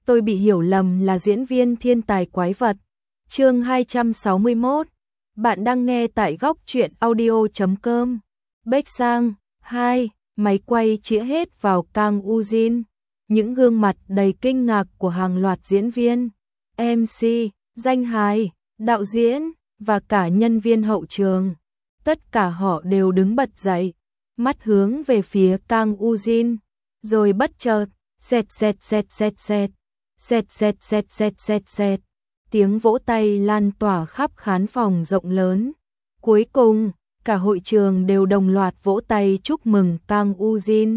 tôi bị hiểu lầm là diễn viên thiên tài quái vật. Chương 261. Bạn đang nghe tại góc truyện audio.com. Baek Sang 2, máy quay chĩa hết vào Kang Woo-jin. Những gương mặt đầy kinh ngạc của hàng loạt diễn viên, MC, danh hài, đạo diễn và cả nhân viên hậu trường. Tất cả họ đều đứng bật dậy, mắt hướng về phía Kang Woo-jin, rồi bất chợt, sẹt sẹt sẹt sẹt sẹt, sẹt sẹt sẹt sẹt sẹt sẹt. Tiếng vỗ tay lan tỏa khắp khán phòng rộng lớn. Cuối cùng, cả hội trường đều đồng loạt vỗ tay chúc mừng Kang Woo-jin.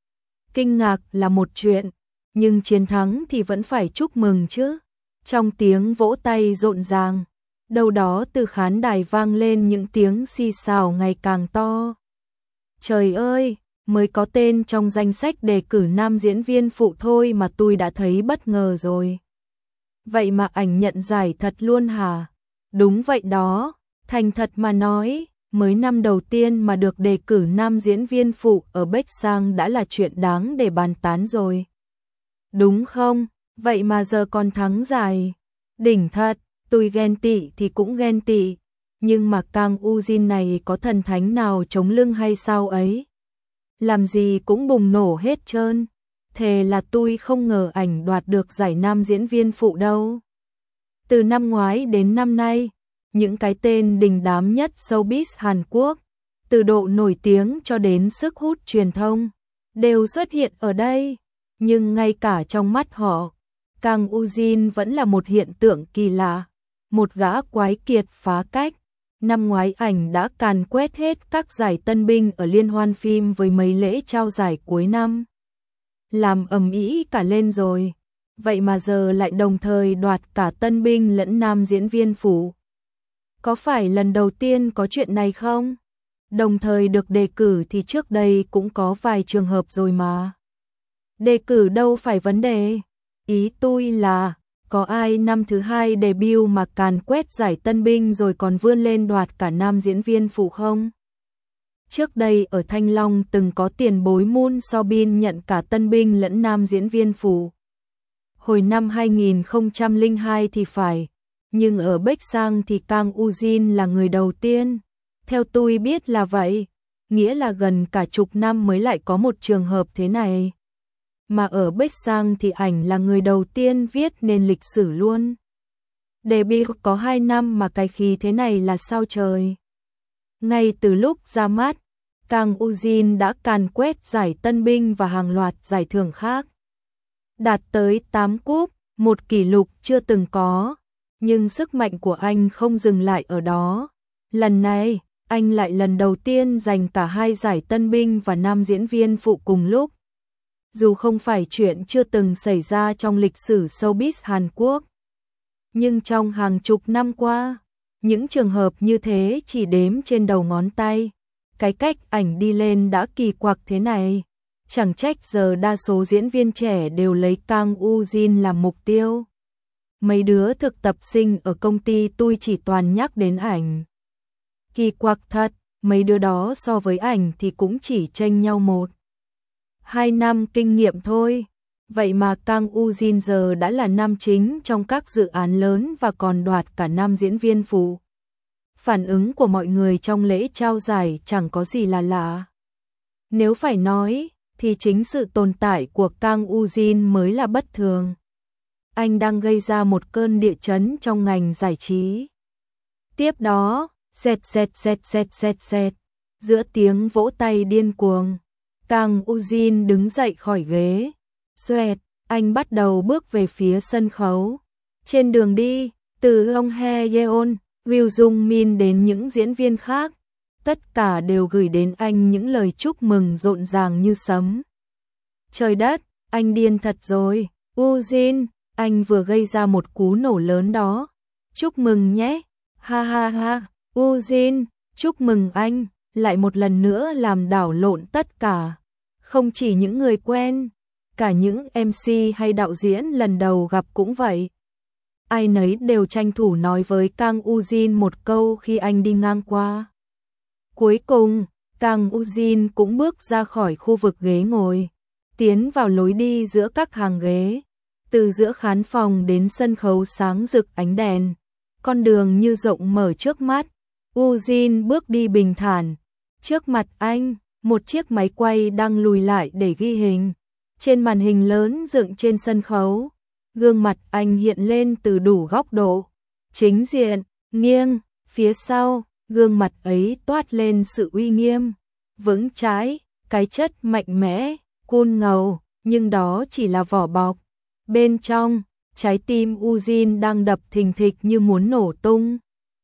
Kinh ngạc là một chuyện, nhưng chiến thắng thì vẫn phải chúc mừng chứ. Trong tiếng vỗ tay rộn ràng, đâu đó từ khán đài vang lên những tiếng xì xào ngày càng to. Trời ơi, mới có tên trong danh sách đề cử nam diễn viên phụ thôi mà tôi đã thấy bất ngờ rồi. Vậy mà ảnh nhận giải thật luôn hả? Đúng vậy đó, thành thật mà nói, mới năm đầu tiên mà được đề cử nam diễn viên phụ ở Baek Sang đã là chuyện đáng để bàn tán rồi. Đúng không? Vậy mà giờ còn thắng giải. Đỉnh thật, tôi ghen tị thì cũng ghen tị, nhưng mà Kang Woo-jin này có thần thánh nào chống lưng hay sao ấy? Làm gì cũng bùng nổ hết trơn. Thề là tôi không ngờ ảnh đoạt được giải nam diễn viên phụ đâu. Từ năm ngoái đến năm nay, những cái tên đình đám nhất showbiz Hàn Quốc, từ độ nổi tiếng cho đến sức hút truyền thông, đều xuất hiện ở đây. Nhưng ngay cả trong mắt họ, Kang Woo-jin vẫn là một hiện tượng kỳ lạ, một gã quái kiệt phá cách. Năm ngoái ảnh đã càn quét hết các giải tân binh ở liên hoan phim với mấy lễ trao giải cuối năm, làm ầm ĩ cả lên rồi. Vậy mà giờ lại đồng thời đoạt cả tân binh lẫn nam diễn viên phụ. Có phải lần đầu tiên có chuyện này không? Đồng thời được đề cử thì trước đây cũng có vài trường hợp rồi mà. Đề cử đâu phải vấn đề. Ý tôi là, có ai năm thứ hai debut mà càn quét giải tân binh rồi còn vươn lên đoạt cả nam diễn viên phụ không? Trước đây ở Thanh Long từng có tiền bối Moon So-bin nhận cả tân binh lẫn nam diễn viên phụ. Hồi năm 2002 thì phải, nhưng ở Baek Sang thì Kang Woo-jin là người đầu tiên. Theo tôi biết là vậy, nghĩa là gần cả chục năm mới lại có một trường hợp thế này. Mà ở Baek Sang thì ảnh là người đầu tiên viết nên lịch sử luôn. Debut có 2 năm mà cái khí thế này là sao trời. Ngay từ lúc ra mắt, Kang Woo-jin đã càn quét giải tân binh và hàng loạt giải thưởng khác. Đạt tới 8 cúp, một kỷ lục chưa từng có. Nhưng sức mạnh của anh không dừng lại ở đó. Lần này, anh lại lần đầu tiên giành cả 2 giải tân binh và nam diễn viên phụ cùng lúc. Dù không phải chuyện chưa từng xảy ra trong lịch sử showbiz Hàn Quốc, nhưng trong hàng chục năm qua, những trường hợp như thế chỉ đếm trên đầu ngón tay. Cái cách ảnh đi lên đã kỳ quặc thế này. Chẳng trách giờ đa số diễn viên trẻ đều lấy Kang Woo-jin làm mục tiêu. Mấy đứa thực tập sinh ở công ty tôi chỉ toàn nhắc đến ảnh. Kỳ quặc thật, mấy đứa đó so với ảnh thì cũng chỉ chênh nhau 1-2 năm kinh nghiệm thôi. Vậy mà Kang Woo-jin giờ đã là nam chính trong các dự án lớn và còn đoạt cả nam diễn viên phụ. Phản ứng của mọi người trong lễ trao giải chẳng có gì là lạ. Nếu phải nói, thì chính sự tồn tại của Kang Woo-jin mới là bất thường. Anh đang gây ra một cơn địa chấn trong ngành giải trí. Tiếp đó, sẹt sẹt sẹt sẹt sẹt sẹt, giữa tiếng vỗ tay điên cuồng, Kang Woo-jin đứng dậy khỏi ghế. Xoẹt, anh bắt đầu bước về phía sân khấu. Trên đường đi, từ ông Hye Yeon, Ryu Jung Min đến những diễn viên khác, tất cả đều gửi đến anh những lời chúc mừng rộn ràng như sấm. Trời đất, anh điên thật rồi. Woo-jin, anh vừa gây ra một cú nổ lớn đó. Chúc mừng nhé. Ha ha ha. Woo-jin, chúc mừng anh. Lại một lần nữa làm đảo lộn tất cả. Không chỉ những người quen, cả những MC hay đạo diễn lần đầu gặp cũng vậy. Ai nấy đều tranh thủ nói với Kang Woo-jin một câu khi anh đi ngang qua. Cuối cùng, Kang Woo-jin cũng bước ra khỏi khu vực ghế ngồi, tiến vào lối đi giữa các hàng ghế. Từ giữa khán phòng đến sân khấu sáng rực ánh đèn, con đường như rộng mở trước mắt. Ujin bước đi bình thản. Trước mặt anh, một chiếc máy quay đang lùi lại để ghi hình. Trên màn hình lớn dựng trên sân khấu, gương mặt anh hiện lên từ đủ góc độ. Chính diện, nghiêng, phía sau, gương mặt ấy toát lên sự uy nghiêm, vững chãi, cái chất mạnh mẽ, cool ngầu, nhưng đó chỉ là vỏ bọc. Bên trong, trái tim Ujin đang đập thình thịch như muốn nổ tung.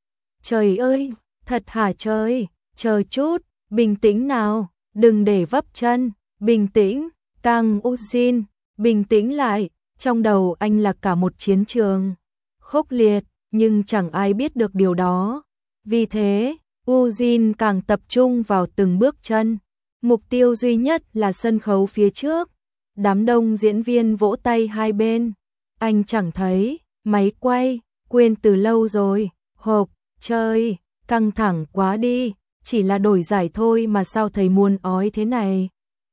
Trời ơi, thật hả trời, chờ chút, bình tĩnh nào, đừng để vấp chân, bình tĩnh, Kang Ujin, bình tĩnh lại, trong đầu anh là cả một chiến trường. Khốc liệt, nhưng chẳng ai biết được điều đó. Vì thế, Ujin càng tập trung vào từng bước chân. Mục tiêu duy nhất là sân khấu phía trước. Đám đông diễn viên vỗ tay hai bên. Anh chẳng thấy, máy quay, quên từ lâu rồi. Hộp, trời, căng thẳng quá đi, chỉ là đổi giải thôi mà sao thầy muốn ói thế này.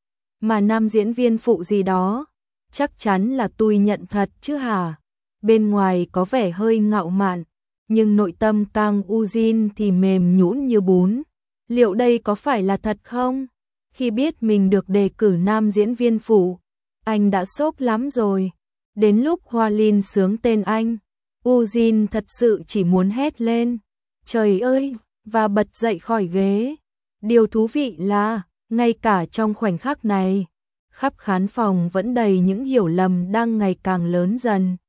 Mà nam diễn viên phụ gì đó, chắc chắn là tôi nhận thật chứ hả? Bên ngoài có vẻ hơi ngạo mạn, nhưng nội tâm Kang Ujin thì mềm nhũn như bún. Liệu đây có phải là thật không? Khi biết mình được đề cử nam diễn viên phụ, anh đã sốc lắm rồi. Đến lúc Hoa Linh xướng tên anh, Ujin thật sự chỉ muốn hét lên. Trời ơi, và bật dậy khỏi ghế. Điều thú vị là, ngay cả trong khoảnh khắc này, khắp khán phòng vẫn đầy những hiểu lầm đang ngày càng lớn dần.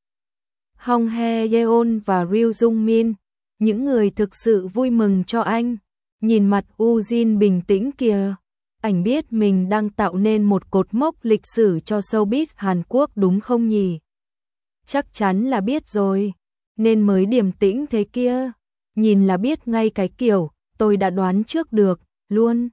Hong Hye Yeon và Ryu Jung Min, những người thực sự vui mừng cho anh, nhìn mặt Ujin bình tĩnh kìa. Anh biết mình đang tạo nên một cột mốc lịch sử cho showbiz Hàn Quốc đúng không nhỉ? Chắc chắn là biết rồi, nên mới điềm tĩnh thế kia. Nhìn là biết ngay cái kiểu, tôi đã đoán trước được, luôn.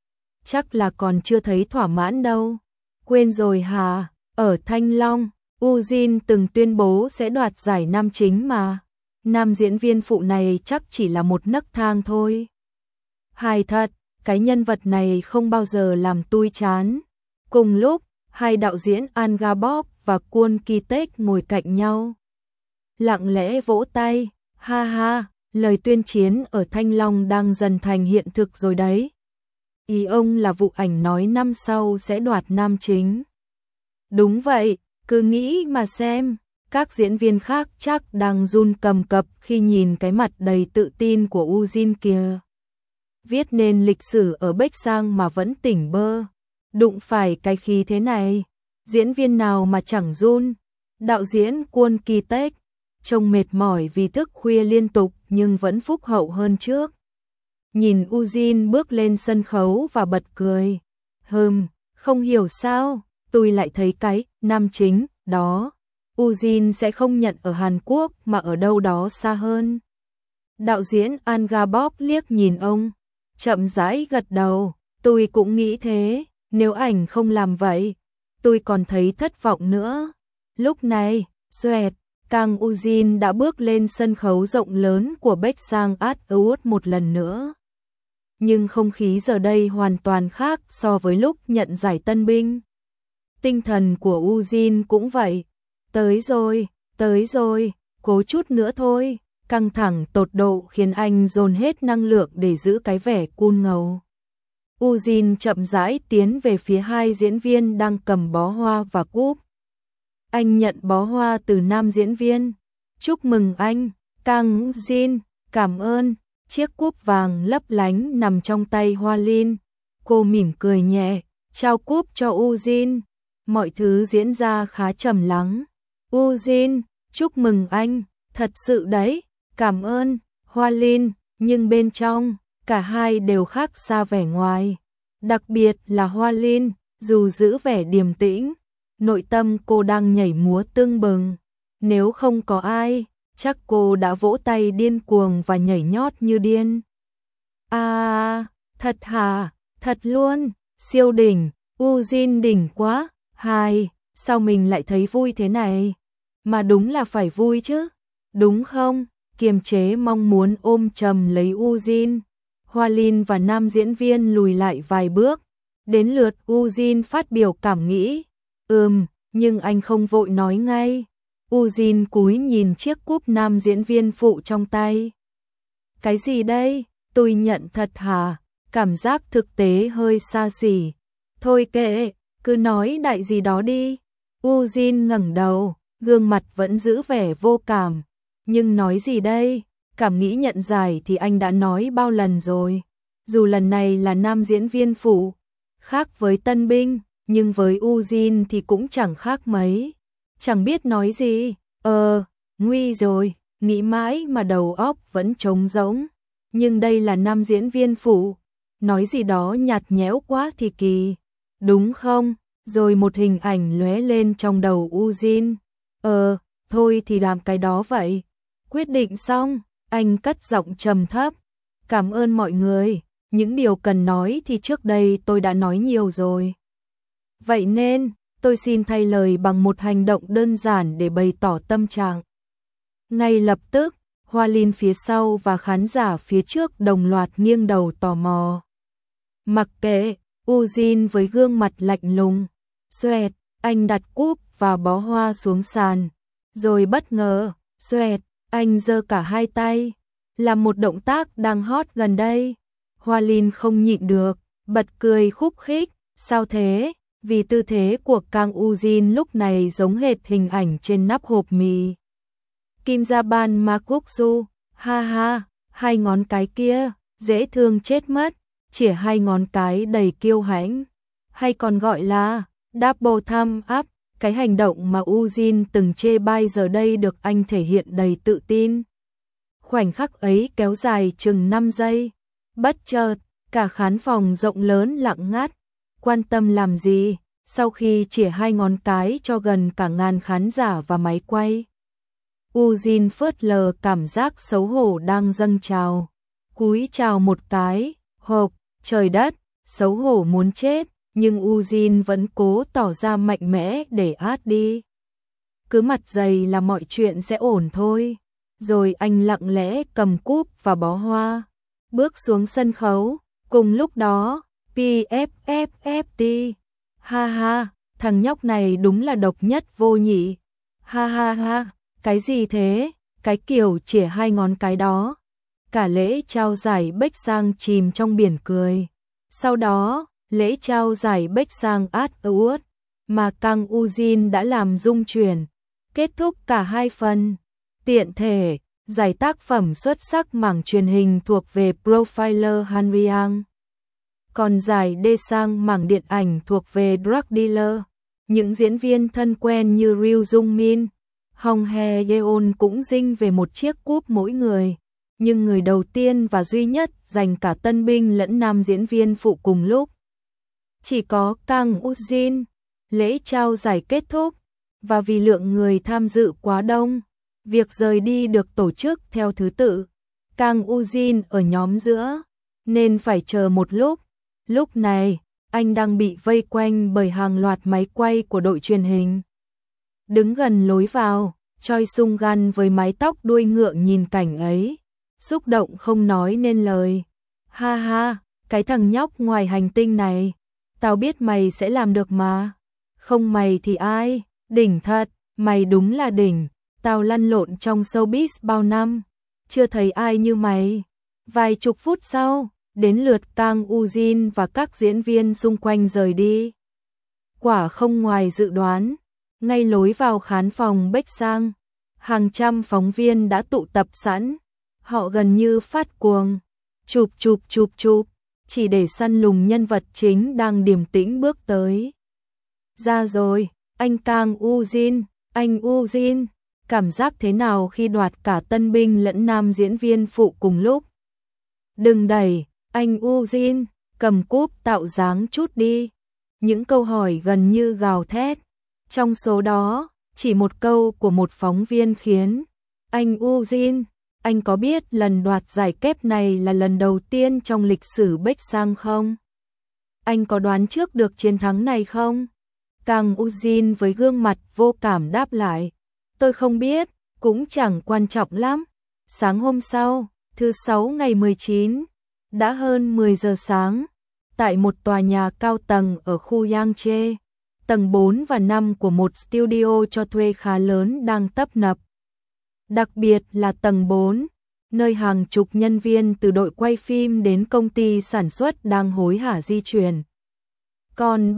Chắc là còn chưa thấy thỏa mãn đâu. Quên rồi hả? Ở Thanh Long, Ujin từng tuyên bố sẽ đoạt giải nam chính mà. Nam diễn viên phụ này chắc chỉ là một nấc thang thôi. Hài thật, cái nhân vật này không bao giờ làm tôi chán. Cùng lúc, hai đạo diễn An Ga-bok và Kwon Ki-taek ngồi cạnh nhau. Lặng lẽ vỗ tay, ha ha, lời tuyên chiến ở Thanh Long đang dần thành hiện thực rồi đấy. Ý ông là vụ ảnh nói năm sau sẽ đoạt nam chính. Đúng vậy, cứ nghĩ mà xem, các diễn viên khác chắc đang run cầm cập khi nhìn cái mặt đầy tự tin của Ujin kìa. Viết nên lịch sử ở Bách Sang mà vẫn tỉnh bơ. Đụng phải cái khí thế này, diễn viên nào mà chẳng run. Đạo diễn Kwon Ki-taek trông mệt mỏi vì thức khuya liên tục nhưng vẫn phúc hậu hơn trước. Nhìn Ujin bước lên sân khấu và bật cười. Không hiểu sao, tôi lại thấy cái nam chính đó. Ujin sẽ không nhận ở Hàn Quốc mà ở đâu đó xa hơn. Đạo diễn An Ga-bok liếc nhìn ông, chậm rãi gật đầu. Tôi cũng nghĩ thế, nếu ảnh không làm vậy, tôi còn thấy thất vọng nữa. Lúc này, xoẹt, Kang Ujin đã bước lên sân khấu rộng lớn của Baeksang Art Award một lần nữa. Nhưng không khí giờ đây hoàn toàn khác so với lúc nhận giải tân binh. Tinh thần của Ujin cũng vậy. Tới rồi, cố chút nữa thôi. Căng thẳng tột độ khiến anh dồn hết năng lượng để giữ cái vẻ cool ngầu. Ujin chậm rãi tiến về phía hai diễn viên đang cầm bó hoa và cúp. Anh nhận bó hoa từ nam diễn viên. Chúc mừng anh, Kang Jin, cảm ơn. Chiếc cúp vàng lấp lánh nằm trong tay Hoa Linh. Cô mỉm cười nhẹ, trao cúp cho Ujin. Mọi thứ diễn ra khá trầm lắng. Ujin, chúc mừng anh, thật sự đấy, cảm ơn, Hoa Linh. Nhưng bên trong, cả hai đều khác xa vẻ ngoài. Đặc biệt là Hoa Linh, dù giữ vẻ điềm tĩnh, nội tâm cô đang nhảy múa tưng bừng. Nếu không có ai, chắc cô đã vỗ tay điên cuồng và nhảy nhót như điên. À, thật hả? Thật luôn, siêu đỉnh, Ujin đỉnh quá. Sao mình lại thấy vui thế này? Mà đúng là phải vui chứ, đúng không? Kiềm chế mong muốn ôm chầm lấy Ujin. Hoa Linh và nam diễn viên lùi lại vài bước. Đến lượt Ujin phát biểu cảm nghĩ. nhưng anh không vội nói ngay. Ujin cúi nhìn chiếc cúp nam diễn viên phụ trong tay. Cái gì đây? Tôi nhận thật hả? Cảm giác thực tế hơi xa xỉ. Thôi kệ, cứ nói đại gì đó đi. Ujin ngẩng đầu, gương mặt vẫn giữ vẻ vô cảm. Nhưng nói gì đây? Cảm nghĩ nhận giải thì anh đã nói bao lần rồi. Dù lần này là nam diễn viên phụ, khác với tân binh, nhưng với Ujin thì cũng chẳng khác mấy. Chẳng biết nói gì. Nguy rồi, nghĩ mãi mà đầu óc vẫn trống rỗng. Nhưng đây là nam diễn viên phụ, nói gì đó nhạt nhẽo quá thì kỳ, đúng không? Rồi một hình ảnh lóe lên trong đầu Ujin. Thôi thì làm cái đó vậy. Quyết định xong, anh cất giọng trầm thấp. Cảm ơn mọi người, những điều cần nói thì trước đây tôi đã nói nhiều rồi. Vậy nên, tôi xin thay lời bằng một hành động đơn giản để bày tỏ tâm trạng. Ngay lập tức, Hoa Linh phía sau và khán giả phía trước đồng loạt nghiêng đầu tò mò. Mặc kệ, Ujin với gương mặt lạnh lùng. Xoẹt, anh đặt cúp và bó hoa xuống sàn. Rồi bất ngờ, xoẹt, anh giơ cả hai tay. Là một động tác đang hot gần đây. Hoa Linh không nhịn được, bật cười khúc khích. Sao thế? Vì tư thế của Kang Ujin lúc này giống hệt hình ảnh trên nắp hộp mì. Kim Jaban Makuksu, ha ha, hai ngón cái kia, dễ thương chết mất, chỉ hai ngón cái đầy kiêu hãnh, hay còn gọi là double thumb up, cái hành động mà Ujin từng chê bai giờ đây được anh thể hiện đầy tự tin. Khoảnh khắc ấy kéo dài chừng 5 giây, bất chợt, cả khán phòng rộng lớn lặng ngắt, quan tâm làm gì, sau khi chĩa hai ngón cái cho gần cả ngàn khán giả và máy quay. Ujin phớt lờ cảm giác xấu hổ đang dâng trào, cúi chào một cái, hộp, trời đất, xấu hổ muốn chết, nhưng Ujin vẫn cố tỏ ra mạnh mẽ để át đi. Cứ mặt dày là mọi chuyện sẽ ổn thôi. Rồi anh lặng lẽ cầm cúp và bó hoa, bước xuống sân khấu, cùng lúc đó, PFFFT. Ha ha, thằng nhóc này đúng là độc nhất vô nhị. Ha ha ha, cái gì thế? Cái kiểu chĩa hai ngón cái đó. Cả lễ trao giải Bách Sang chìm trong biển cười. Sau đó, lễ trao giải Bách Sang Award mà Kang Ujin đã làm rung chuyển, kết thúc cả hai phần. Tiện thể, giải tác phẩm xuất sắc mảng truyền hình thuộc về Profiler Hanriang. Còn giải Daesang mảng điện ảnh thuộc về Drug Dealer. Những diễn viên thân quen như Ryu Jung Min, Hong Hye Yeon cũng dinh về một chiếc cúp mỗi người. Nhưng người đầu tiên và duy nhất giành cả tân binh lẫn nam diễn viên phụ cùng lúc chỉ có Kang Ujin. Lễ trao giải kết thúc, và vì lượng người tham dự quá đông, việc rời đi được tổ chức theo thứ tự. Kang Ujin ở nhóm giữa, nên phải chờ một lúc. Lúc này, anh đang bị vây quanh bởi hàng loạt máy quay của đội truyền hình. Đứng gần lối vào, Choi Sung Gan với mái tóc đuôi ngựa nhìn cảnh ấy, xúc động không nói nên lời. Ha ha, cái thằng nhóc ngoài hành tinh này, tao biết mày sẽ làm được mà. Không mày thì ai? Đỉnh thật, mày đúng là đỉnh. Tao lăn lộn trong showbiz bao năm, chưa thấy ai như mày. Vài chục phút sau, đến lượt Kang Ujin và các diễn viên xung quanh rời đi. Quả không ngoài dự đoán, ngay lối vào khán phòng Bách Sang, hàng trăm phóng viên đã tụ tập sẵn. Họ gần như phát cuồng, chụp, chỉ để săn lùng nhân vật chính đang điềm tĩnh bước tới. Ra rồi, anh Kang Ujin, anh Ujin, cảm giác thế nào khi đoạt cả tân binh lẫn nam diễn viên phụ cùng lúc? Đừng đẩy, anh Ujin, cầm cúp tạo dáng chút đi. Những câu hỏi gần như gào thét. Trong số đó, chỉ một câu của một phóng viên khiến anh Ujin, anh có biết lần đoạt giải kép này là lần đầu tiên trong lịch sử Bách Sang không? Anh có đoán trước được chiến thắng này không? Kang Ujin với gương mặt vô cảm đáp lại. Tôi không biết, cũng chẳng quan trọng lắm. Sáng hôm sau, thứ Sáu ngày 19, đã hơn 10 giờ sáng, tại một tòa nhà cao tầng ở khu Yangtze, tầng 4 và 5 của một studio cho thuê khá lớn đang tấp nập. Đặc biệt là tầng 4, nơi hàng chục nhân viên từ đội quay phim đến công ty sản xuất đang hối hả di chuyển. Còn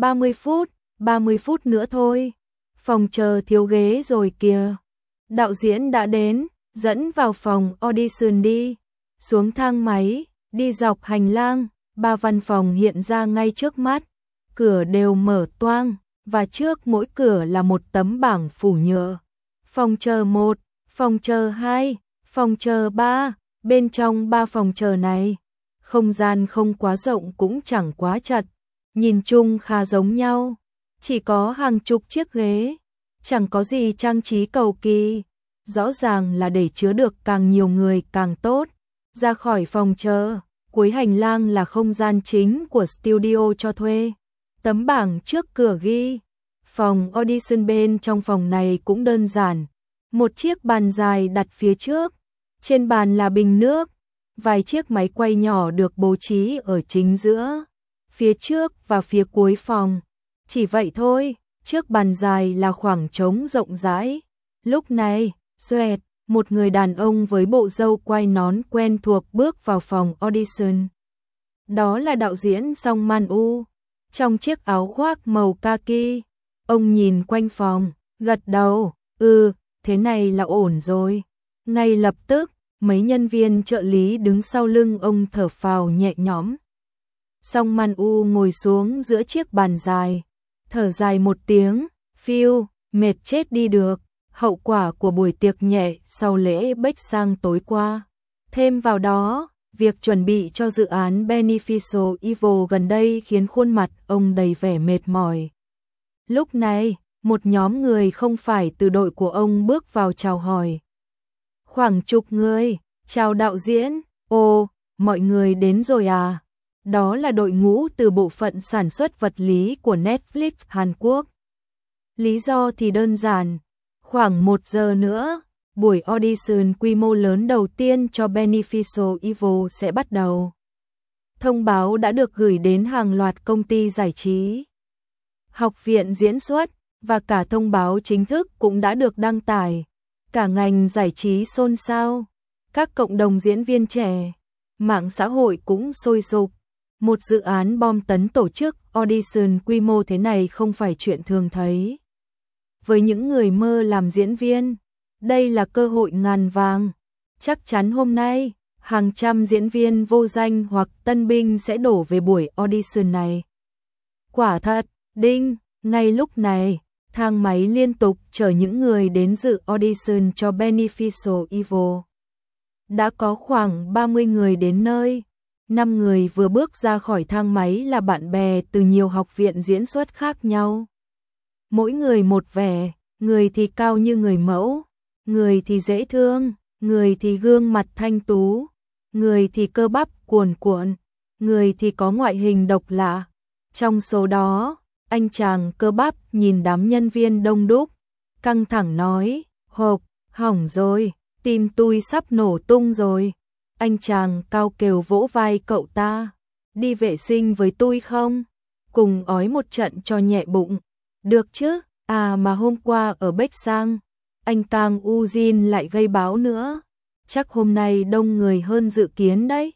30 phút nữa thôi. Phòng chờ thiếu ghế rồi kìa. Đạo diễn đã đến, dẫn vào phòng audition đi. Xuống thang máy, đi dọc hành lang, 3 văn phòng hiện ra ngay trước mắt. Cửa đều mở toang, và trước mỗi cửa là một tấm bảng phủ nhựa. Phòng chờ 1, phòng chờ 2, phòng chờ 3, bên trong 3 phòng chờ này. Không gian không quá rộng cũng chẳng quá chật, nhìn chung khá giống nhau. Chỉ có hàng chục chiếc ghế, chẳng có gì trang trí cầu kỳ. Rõ ràng là để chứa được càng nhiều người càng tốt. Ra khỏi phòng chờ, cuối hành lang là không gian chính của studio cho thuê. Tấm bảng trước cửa ghi. Phòng audition bên trong phòng này cũng đơn giản. Một chiếc bàn dài đặt phía trước. Trên bàn là bình nước. Vài chiếc máy quay nhỏ được bố trí ở chính giữa, phía trước và phía cuối phòng. Chỉ vậy thôi, trước bàn dài là khoảng trống rộng rãi. Lúc này, xoẹt, một người đàn ông với bộ râu quai nón quen thuộc bước vào phòng audition. Đó là đạo diễn Song Man-u, trong chiếc áo khoác màu kaki. Ông nhìn quanh phòng, gật đầu, thế này là ổn rồi. Ngay lập tức, mấy nhân viên trợ lý đứng sau lưng ông thở phào nhẹ nhõm. Song Man-u ngồi xuống giữa chiếc bàn dài, thở dài một tiếng, phiêu, mệt chết đi được. Hậu quả của buổi tiệc nhẹ sau lễ Bách Sang tối qua. Thêm vào đó, việc chuẩn bị cho dự án Beneficial Evil gần đây khiến khuôn mặt ông đầy vẻ mệt mỏi. Lúc này, một nhóm người không phải từ đội của ông bước vào chào hỏi. Khoảng chục người, chào đạo diễn, mọi người đến rồi à? Đó là đội ngũ từ bộ phận sản xuất vật lý của Netflix Hàn Quốc. Lý do thì đơn giản. Khoảng 1 giờ nữa, buổi audition quy mô lớn đầu tiên cho Beneficial Evil sẽ bắt đầu. Thông báo đã được gửi đến hàng loạt công ty giải trí, học viện diễn xuất, và cả thông báo chính thức cũng đã được đăng tải. Cả ngành giải trí xôn xao, các cộng đồng diễn viên trẻ, mạng xã hội cũng sôi sục. Một dự án bom tấn tổ chức audition quy mô thế này không phải chuyện thường thấy. Với những người mơ làm diễn viên, đây là cơ hội ngàn vàng. Chắc chắn hôm nay, hàng trăm diễn viên vô danh hoặc tân binh sẽ đổ về buổi audition này. Quả thật, đinh, ngay lúc này, thang máy liên tục chở những người đến dự audition cho Beneficial Evil. Đã có khoảng 30 người đến nơi. 5 người vừa bước ra khỏi thang máy là bạn bè từ nhiều học viện diễn xuất khác nhau. Mỗi người một vẻ, người thì cao như người mẫu, người thì dễ thương, người thì gương mặt thanh tú, người thì cơ bắp cuồn cuộn, người thì có ngoại hình độc lạ. Trong số đó, anh chàng cơ bắp nhìn đám nhân viên đông đúc, căng thẳng nói, hỏng rồi, tim tôi sắp nổ tung rồi. Anh chàng cao kêu vỗ vai cậu ta, đi vệ sinh với tôi không? Cùng ói một trận cho nhẹ bụng. Được chứ, mà hôm qua ở Bách Sang, anh Kang Ujin lại gây báo nữa. Chắc hôm nay đông người hơn dự kiến đấy.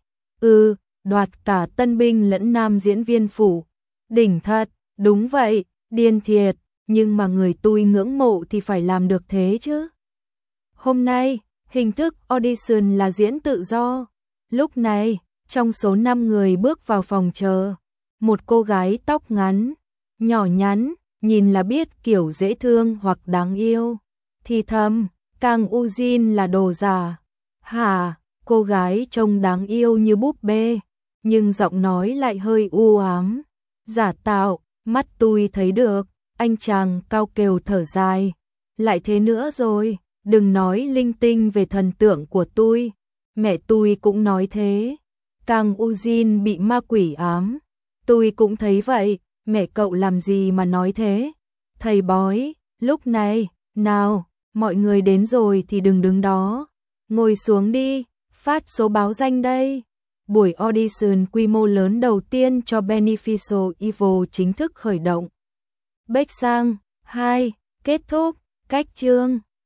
Đoạt cả tân binh lẫn nam diễn viên phụ. Đỉnh thật, đúng vậy, điên thiệt, nhưng mà người tôi ngưỡng mộ thì phải làm được thế chứ. Hôm nay, hình thức audition là diễn tự do. Lúc này, trong số 5 người bước vào phòng chờ, một cô gái tóc ngắn, nhỏ nhắn, nhìn là biết kiểu dễ thương hoặc đáng yêu. Thì thầm, Kang Ujin là đồ giả. Hả, cô gái trông đáng yêu như búp bê, nhưng giọng nói lại hơi u ám. Giả tạo, mắt tôi thấy được, anh chàng cao kêu thở dài. Lại thế nữa rồi, đừng nói linh tinh về thần tượng của tôi. Mẹ tôi cũng nói thế. Kang Ujin bị ma quỷ ám. Tôi cũng thấy vậy, mẹ cậu làm gì mà nói thế? Thầy bói, lúc này, nào, mọi người đến rồi thì đừng đứng đó. Ngồi xuống đi, phát số báo danh đây. Buổi audition quy mô lớn đầu tiên cho Beneficial Evil chính thức khởi động. Bách Sang 2. Kết thúc. Cách chương